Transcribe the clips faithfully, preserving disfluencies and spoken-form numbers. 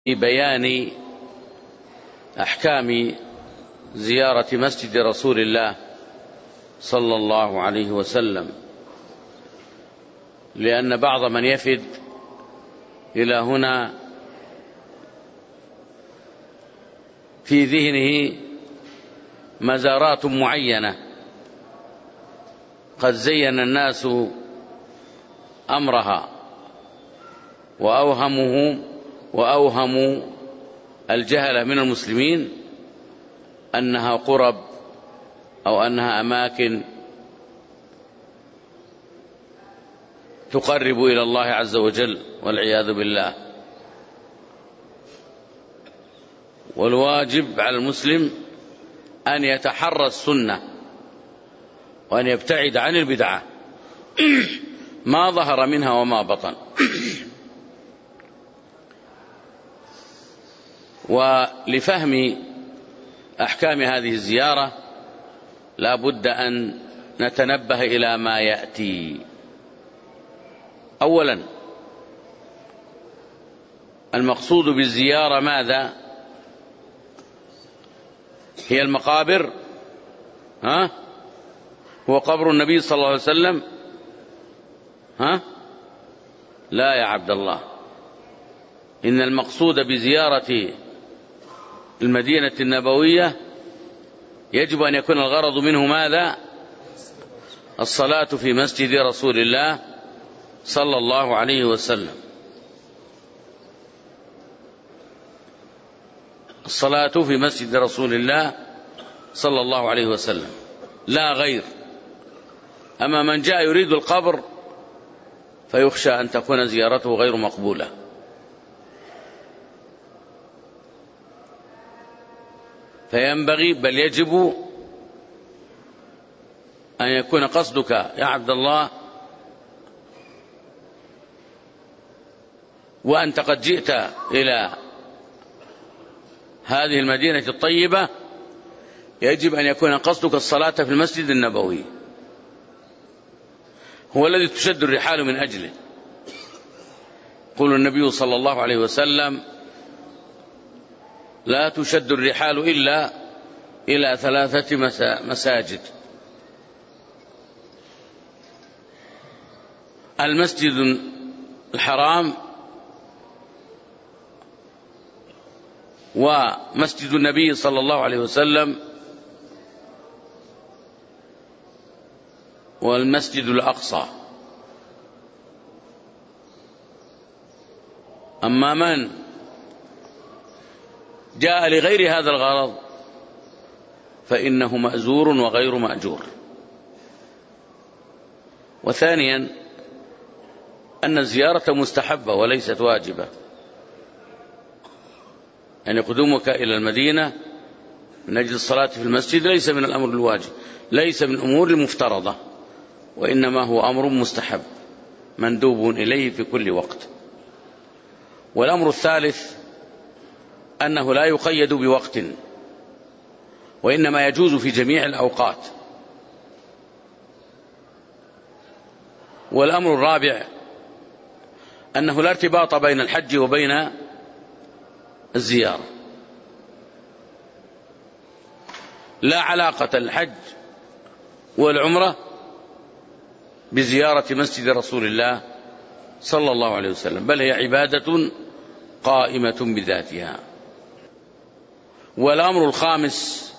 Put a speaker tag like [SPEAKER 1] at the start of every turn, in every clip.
[SPEAKER 1] في بيان أحكام زيارة مسجد رسول الله صلى الله عليه وسلم، لأن بعض من يفد إلى هنا في ذهنه مزارات معينة قد زين الناس أمرها وأوهمه وأوهموا الجهل من المسلمين أنها قرب أو أنها أماكن تقرب إلى الله عز وجل، والعياذ بالله. والواجب على المسلم أن يتحرى السنة وأن يبتعد عن البدعة ما ظهر منها وما بطن. ولفهم أحكام هذه الزيارة لا بد أن نتنبه إلى ما يأتي. أولا، المقصود بالزيارة ماذا؟ هي المقابر؟ ها؟ هو قبر النبي صلى الله عليه وسلم؟ ها؟ لا يا عبد الله، إن المقصود بزيارة المدينة النبوية يجب أن يكون الغرض منه ماذا؟ الصلاة في مسجد رسول الله صلى الله عليه وسلم. الصلاة في مسجد رسول الله صلى الله عليه وسلم لا غير. أما من جاء يريد القبر فيخشى أن تكون زيارته غير مقبولة. فينبغي بل يجب أن يكون قصدك يا عبد الله وأنت قد جئت إلى هذه المدينة الطيبة، يجب أن يكون قصدك الصلاة في المسجد النبوي، هو الذي تشد الرحال من أجله. يقول النبي صلى الله عليه وسلم: لا تشد الرحال إلا إلى ثلاثة مساجد: المسجد الحرام، ومسجد النبي صلى الله عليه وسلم، والمسجد الأقصى. أما من جاء لغير هذا الغرض فإنه مأزور وغير مأجور. وثانيا، أن الزيارة مستحبة وليست واجبة، يعني قدومك إلى المدينة من أجل الصلاة في المسجد ليس من الأمر الواجب، ليس من الأمور المفترضة، وإنما هو أمر مستحب مندوب إليه في كل وقت. والأمر الثالث أنه لا يقيد بوقت، وإنما يجوز في جميع الأوقات. والأمر الرابع أنه لا ارتباط بين الحج وبين الزيارة، لا علاقة الحج والعمرة بزيارة مسجد رسول الله صلى الله عليه وسلم، بل هي عبادة قائمة بذاتها. والأمر الخامس،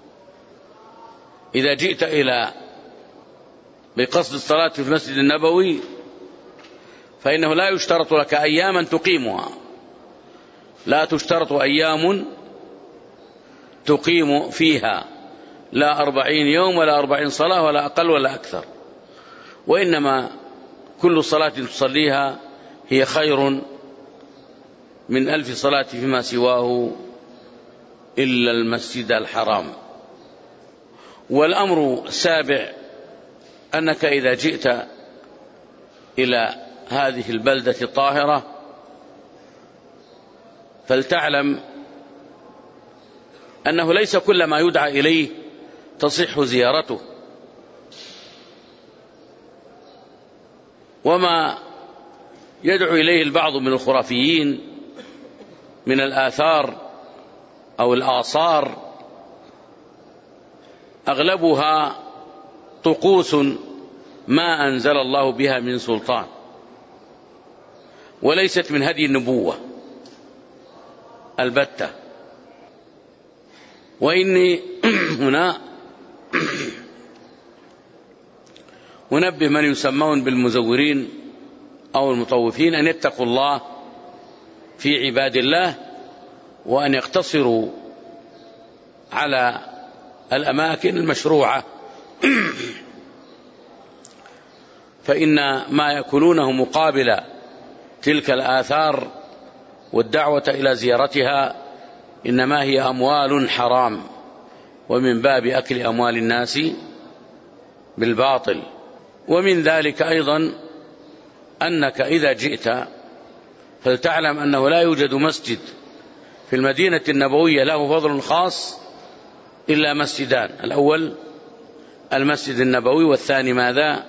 [SPEAKER 1] إذا جئت إلى بقصد الصلاة في المسجد النبوي فإنه لا يشترط لك أياما تقيمها، لا تشترط أيام تقيم فيها، لا أربعين يوم ولا أربعين صلاة ولا أقل ولا أكثر، وإنما كل صلاة تصليها هي خير من ألف صلاة فيما سواه إلا المسجد الحرام. والأمر السابع أنك إذا جئت إلى هذه البلدة الطاهرة فلتعلم أنه ليس كل ما يدعى إليه تصح زيارته، وما يدعو إليه البعض من الخرافيين من الآثار أو الآثار أغلبها طقوس ما أنزل الله بها من سلطان، وليست من هدي النبوة البتة. وإني هنا أنبه من يسمون بالمزورين أو المطوفين أن يتقوا الله في عباد الله، وأن يقتصروا على الأماكن المشروعة، فإن ما يأكلونه مقابل تلك الآثار والدعوة إلى زيارتها إنما هي أموال حرام، ومن باب أكل أموال الناس بالباطل. ومن ذلك أيضا أنك إذا جئت فلتعلم أنه لا يوجد مسجد في المدينة النبوية له فضل خاص إلا مسجدان: الأول المسجد النبوي، والثاني ماذا؟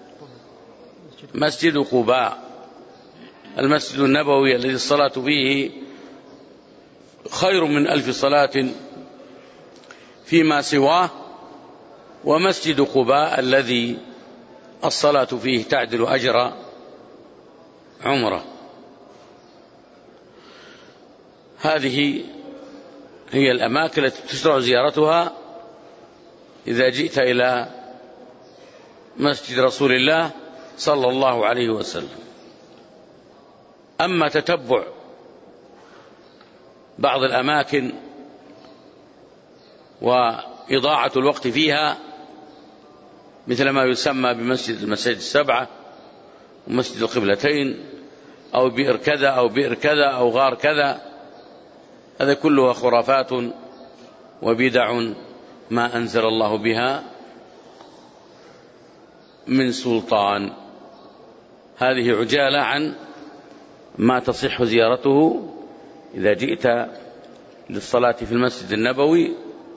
[SPEAKER 1] مسجد قباء. المسجد النبوي الذي الصلاة فيه خير من ألف صلاة فيما سواه، ومسجد قباء الذي الصلاة فيه تعدل أجر عمره. هذه هي الأماكن التي تشرع زيارتها إذا جئت إلى مسجد رسول الله صلى الله عليه وسلم. أما تتبع بعض الأماكن وإضاعة الوقت فيها مثل ما يسمى بمسجد المساجد السبعة ومسجد القبلتين أو بئر كذا أو بئر كذا أو غار كذا، هذا كلها خرافات وبدع ما أنزل الله بها من سلطان. هذه عجالة عن ما تصح زيارته إذا جئت للصلاة في المسجد النبوي،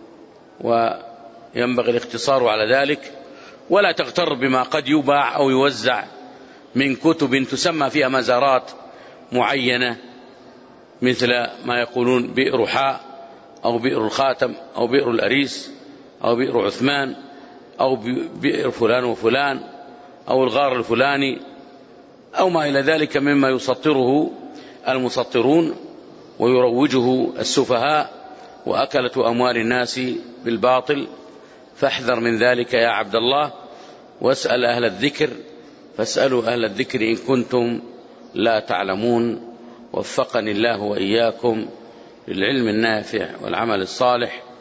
[SPEAKER 1] وينبغي الاختصار على ذلك، ولا تغتر بما قد يباع أو يوزع من كتب تسمى فيها مزارات معينة، مثل ما يقولون بئر حاء أو بئر الخاتم أو بئر الأريس أو بئر عثمان أو بئر فلان وفلان أو الغار الفلاني أو ما إلى ذلك مما يسطره المسطرون ويروجه السفهاء وأكلة أموال الناس بالباطل. فاحذر من ذلك يا عبد الله، واسأل أهل الذكر، فاسألوا أهل الذكر إن كنتم لا تعلمون. وفقني الله وإياكم للعلم النافع والعمل الصالح.